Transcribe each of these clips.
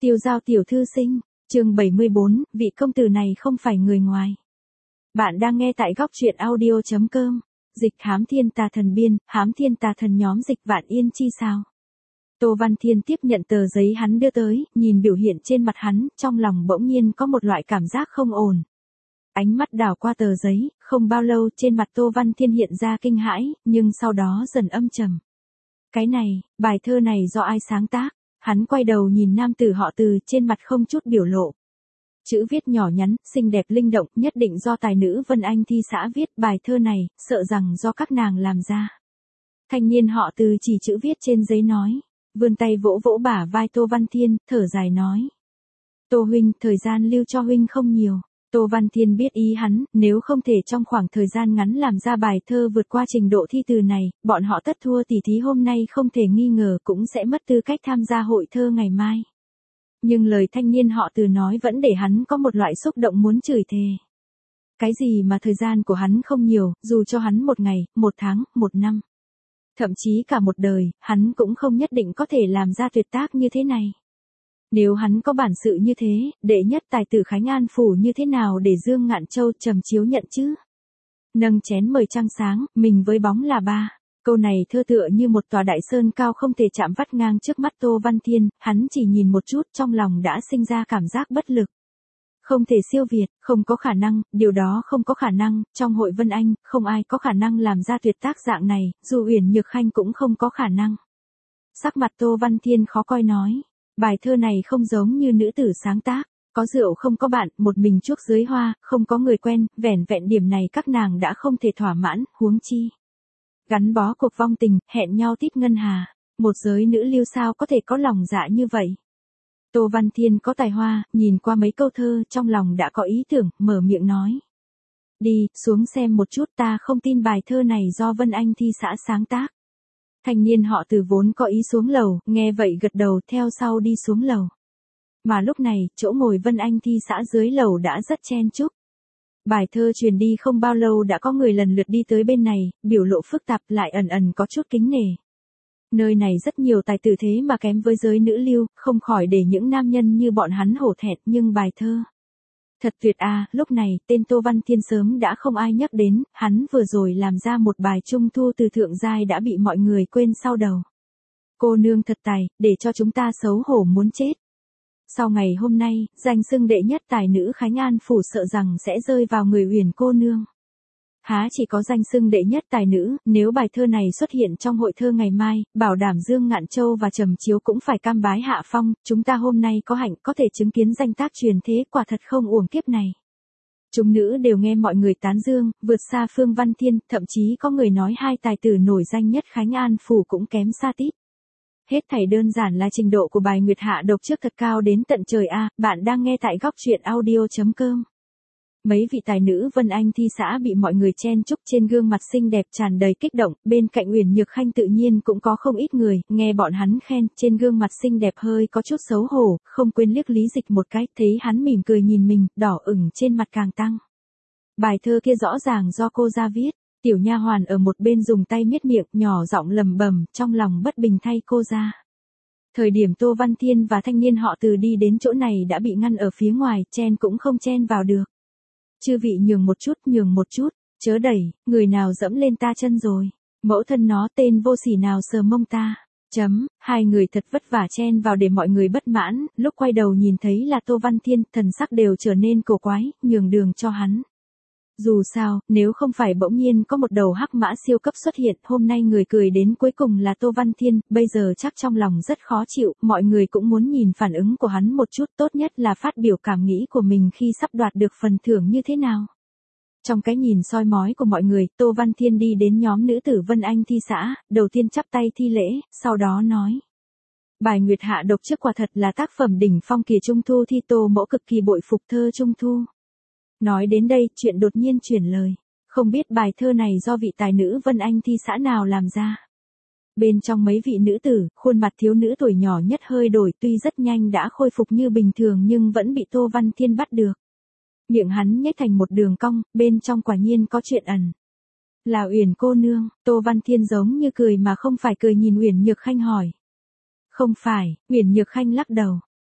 Tiêu giao tiểu thư sinh, chương 74, vị công tử này không phải người ngoài. Bạn đang nghe tại góc truyện audio.com, dịch hám thiên tà thần biên, hám thiên tà thần nhóm dịch Vạn Yên chi sao. Tô Văn Thiên tiếp nhận tờ giấy hắn đưa tới, nhìn biểu hiện trên mặt hắn, trong lòng bỗng nhiên có một loại cảm giác không ổn. Ánh mắt đảo qua tờ giấy, không bao lâu trên mặt Tô Văn Thiên hiện ra kinh hãi, nhưng sau đó dần âm trầm. Cái này, bài thơ này do ai sáng tác? Hắn quay đầu nhìn nam tử họ Từ, trên mặt không chút biểu lộ. Chữ viết nhỏ nhắn, xinh đẹp linh động, nhất định do tài nữ Vân Anh thi xã viết. Bài thơ này, sợ rằng do các nàng làm ra. Thanh niên họ Từ chỉ chữ viết trên giấy nói, vươn tay vỗ vỗ bả vai Tô Văn Thiên, thở dài nói. Tô huynh, thời gian lưu cho huynh không nhiều. Tô Văn Thiên biết ý hắn, nếu không thể trong khoảng thời gian ngắn làm ra bài thơ vượt qua trình độ thi từ này, bọn họ tất thua tỉ thí hôm nay không thể nghi ngờ cũng sẽ mất tư cách tham gia hội thơ ngày mai. Nhưng lời thanh niên họ Từ nói vẫn để hắn có một loại xúc động muốn chửi thề. Cái gì mà thời gian của hắn không nhiều, dù cho hắn một ngày, một tháng, một năm. Thậm chí cả một đời, hắn cũng không nhất định có thể làm ra tuyệt tác như thế này. Nếu hắn có bản sự như thế, đệ nhất tài tử Khánh An phủ như thế nào để Dương Ngạn Châu trầm chiếu nhận chứ? Nâng chén mời trăng sáng, mình với bóng là ba. Câu này thơ tựa như một tòa đại sơn cao không thể chạm vắt ngang trước mắt Tô Văn Thiên, hắn chỉ nhìn một chút trong lòng đã sinh ra cảm giác bất lực. Không thể siêu việt, không có khả năng, điều đó không có khả năng, trong hội Vân Anh, không ai có khả năng làm ra tuyệt tác dạng này, dù Uyển Nhược Khanh cũng không có khả năng. Sắc mặt Tô Văn Thiên khó coi nói. Bài thơ này không giống như nữ tử sáng tác, có rượu không có bạn, một mình chuốc dưới hoa, không có người quen, vẻn vẹn điểm này các nàng đã không thể thỏa mãn, huống chi. Gắn bó cuộc vong tình, hẹn nhau tít ngân hà, một giới nữ lưu sao có thể có lòng dạ như vậy. Tô Văn Thiên có tài hoa, nhìn qua mấy câu thơ trong lòng đã có ý tưởng, mở miệng nói. Đi, xuống xem một chút, ta không tin bài thơ này do Vân Anh thi xã sáng tác. Thanh niên họ Từ vốn có ý xuống lầu, nghe vậy gật đầu theo sau đi xuống lầu. Mà lúc này, chỗ ngồi Vân Anh thi xã dưới lầu đã rất chen chúc. Bài thơ truyền đi không bao lâu đã có người lần lượt đi tới bên này, biểu lộ phức tạp lại ẩn ẩn có chút kính nể. Nơi này rất nhiều tài tử thế mà kém với giới nữ lưu, không khỏi để những nam nhân như bọn hắn hổ thẹn, nhưng bài thơ. Thật tuyệt à, lúc này, tên Tô Văn Thiên sớm đã không ai nhắc đến, hắn vừa rồi làm ra một bài trung thu từ thượng giai đã bị mọi người quên sau đầu. Cô nương thật tài, để cho chúng ta xấu hổ muốn chết. Sau ngày hôm nay, danh xưng đệ nhất tài nữ Khánh An phủ sợ rằng sẽ rơi vào người Uyển cô nương. Há chỉ có danh xưng đệ nhất tài nữ, nếu bài thơ này xuất hiện trong hội thơ ngày mai, bảo đảm Dương Ngạn Châu và Trầm Chiếu cũng phải cam bái hạ phong, chúng ta hôm nay có hạnh có thể chứng kiến danh tác truyền thế, quả thật không uổng kiếp này. Chúng nữ đều nghe mọi người tán dương, vượt xa Phương Văn Thiên, thậm chí có người nói hai tài tử nổi danh nhất Khánh An phủ cũng kém xa tít. Hết thảy đơn giản là trình độ của bài Nguyệt Hạ độc trước thật cao đến tận trời a. Bạn đang nghe tại góc truyện audio.com. Mấy vị tài nữ Vân Anh thi xã bị mọi người chen chúc, trên gương mặt xinh đẹp tràn đầy kích động, bên cạnh Uyển Nhược Khanh tự nhiên cũng có không ít người, nghe bọn hắn khen, trên gương mặt xinh đẹp hơi có chút xấu hổ, không quên liếc Lý Dịch một cái, thấy hắn mỉm cười nhìn mình, đỏ ửng trên mặt càng tăng. Bài thơ kia rõ ràng do cô ra viết, tiểu nha hoàn ở một bên dùng tay miết miệng, nhỏ giọng lẩm bẩm, trong lòng bất bình thay cô ra. Thời điểm Tô Văn Thiên và thanh niên họ Từ đi đến chỗ này đã bị ngăn ở phía ngoài, chen cũng không chen vào được. Chư vị nhường một chút, chớ đẩy, người nào dẫm lên ta chân rồi, mẫu thân nó tên vô sỉ nào sờ mông ta, hai người thật vất vả chen vào để mọi người bất mãn, lúc quay đầu nhìn thấy là Tô Văn Thiên, thần sắc đều trở nên cổ quái, nhường đường cho hắn. Dù sao, nếu không phải bỗng nhiên có một đầu hắc mã siêu cấp xuất hiện, hôm nay người cười đến cuối cùng là Tô Văn Thiên, bây giờ chắc trong lòng rất khó chịu, mọi người cũng muốn nhìn phản ứng của hắn một chút, tốt nhất là phát biểu cảm nghĩ của mình khi sắp đoạt được phần thưởng như thế nào. Trong cái nhìn soi mói của mọi người, Tô Văn Thiên đi đến nhóm nữ tử Vân Anh thi xã, đầu tiên chắp tay thi lễ, sau đó nói. Bài Nguyệt Hạ độc trước quả thật là tác phẩm đỉnh phong kỳ trung thu thi, Tô mẫu cực kỳ bội phục thơ trung thu. Nói đến đây, chuyện đột nhiên chuyển lời. Không biết bài thơ này do vị tài nữ Vân Anh thi xã nào làm ra. Bên trong mấy vị nữ tử, khuôn mặt thiếu nữ tuổi nhỏ nhất hơi đổi, tuy rất nhanh đã khôi phục như bình thường nhưng vẫn bị Tô Văn Thiên bắt được. Miệng hắn nhếch thành một đường cong, bên trong quả nhiên có chuyện ẩn. Là Uyển cô nương, Tô Văn Thiên giống như cười mà không phải cười nhìn Uyển Nhược Khanh hỏi. Không phải, Uyển Nhược Khanh lắc đầu.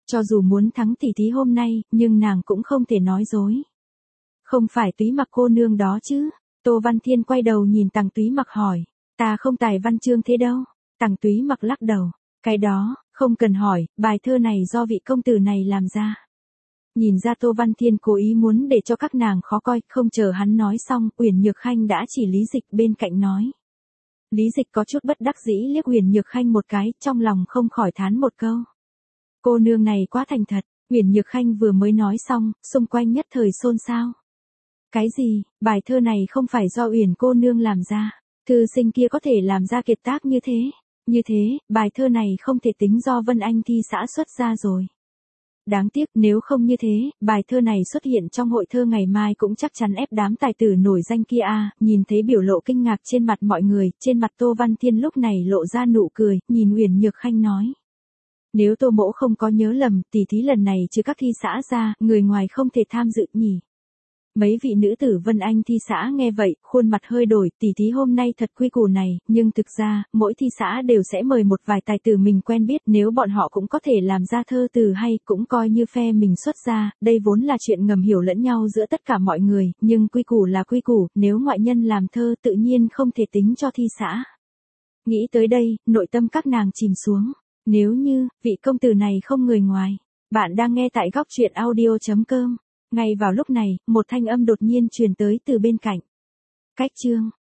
Cho dù muốn thắng tỉ thí hôm nay, nhưng nàng cũng không thể nói dối. Không phải Túy Mặc cô nương đó chứ? Tô Văn Thiên quay đầu nhìn Tằng Túy Mặc hỏi. Ta không tài văn chương thế đâu. Tằng Túy Mặc lắc đầu. Cái đó, không cần hỏi, bài thơ này do vị công tử này làm ra. Nhìn ra Tô Văn Thiên cố ý muốn để cho các nàng khó coi, không chờ hắn nói xong, Uyển Nhược Khanh đã chỉ Lý Dịch bên cạnh nói. Lý Dịch có chút bất đắc dĩ liếc Uyển Nhược Khanh một cái, trong lòng không khỏi thán một câu. Cô nương này quá thành thật. Uyển Nhược Khanh vừa mới nói xong, xung quanh nhất thời xôn xao. Cái gì, bài thơ này không phải do Uyển cô nương làm ra. Thư sinh kia có thể làm ra kiệt tác như thế. Như thế, bài thơ này không thể tính do Vân Anh thi xã xuất ra rồi. Đáng tiếc nếu không như thế, bài thơ này xuất hiện trong hội thơ ngày mai cũng chắc chắn ép đám tài tử nổi danh kia a. Nhìn thấy biểu lộ kinh ngạc trên mặt mọi người, trên mặt Tô Văn Thiên lúc này lộ ra nụ cười, nhìn Uyển Nhược Khanh nói. Nếu Tô mỗ không có nhớ lầm, tỷ thí lần này chứ các thi xã ra, người ngoài không thể tham dự nhỉ. Mấy vị nữ tử Vân Anh thi xã nghe vậy, khuôn mặt hơi đổi, tỷ thí hôm nay thật quy củ này, nhưng thực ra, mỗi thi xã đều sẽ mời một vài tài tử mình quen biết, nếu bọn họ cũng có thể làm ra thơ từ hay, cũng coi như phe mình xuất ra, đây vốn là chuyện ngầm hiểu lẫn nhau giữa tất cả mọi người, nhưng quy củ là quy củ, nếu ngoại nhân làm thơ tự nhiên không thể tính cho thi xã. Nghĩ tới đây, nội tâm các nàng chìm xuống, nếu như, vị công tử này không người ngoài. Bạn đang nghe tại góc truyện audio.com. Ngay vào lúc này, một thanh âm đột nhiên truyền tới từ bên cạnh. Cách chương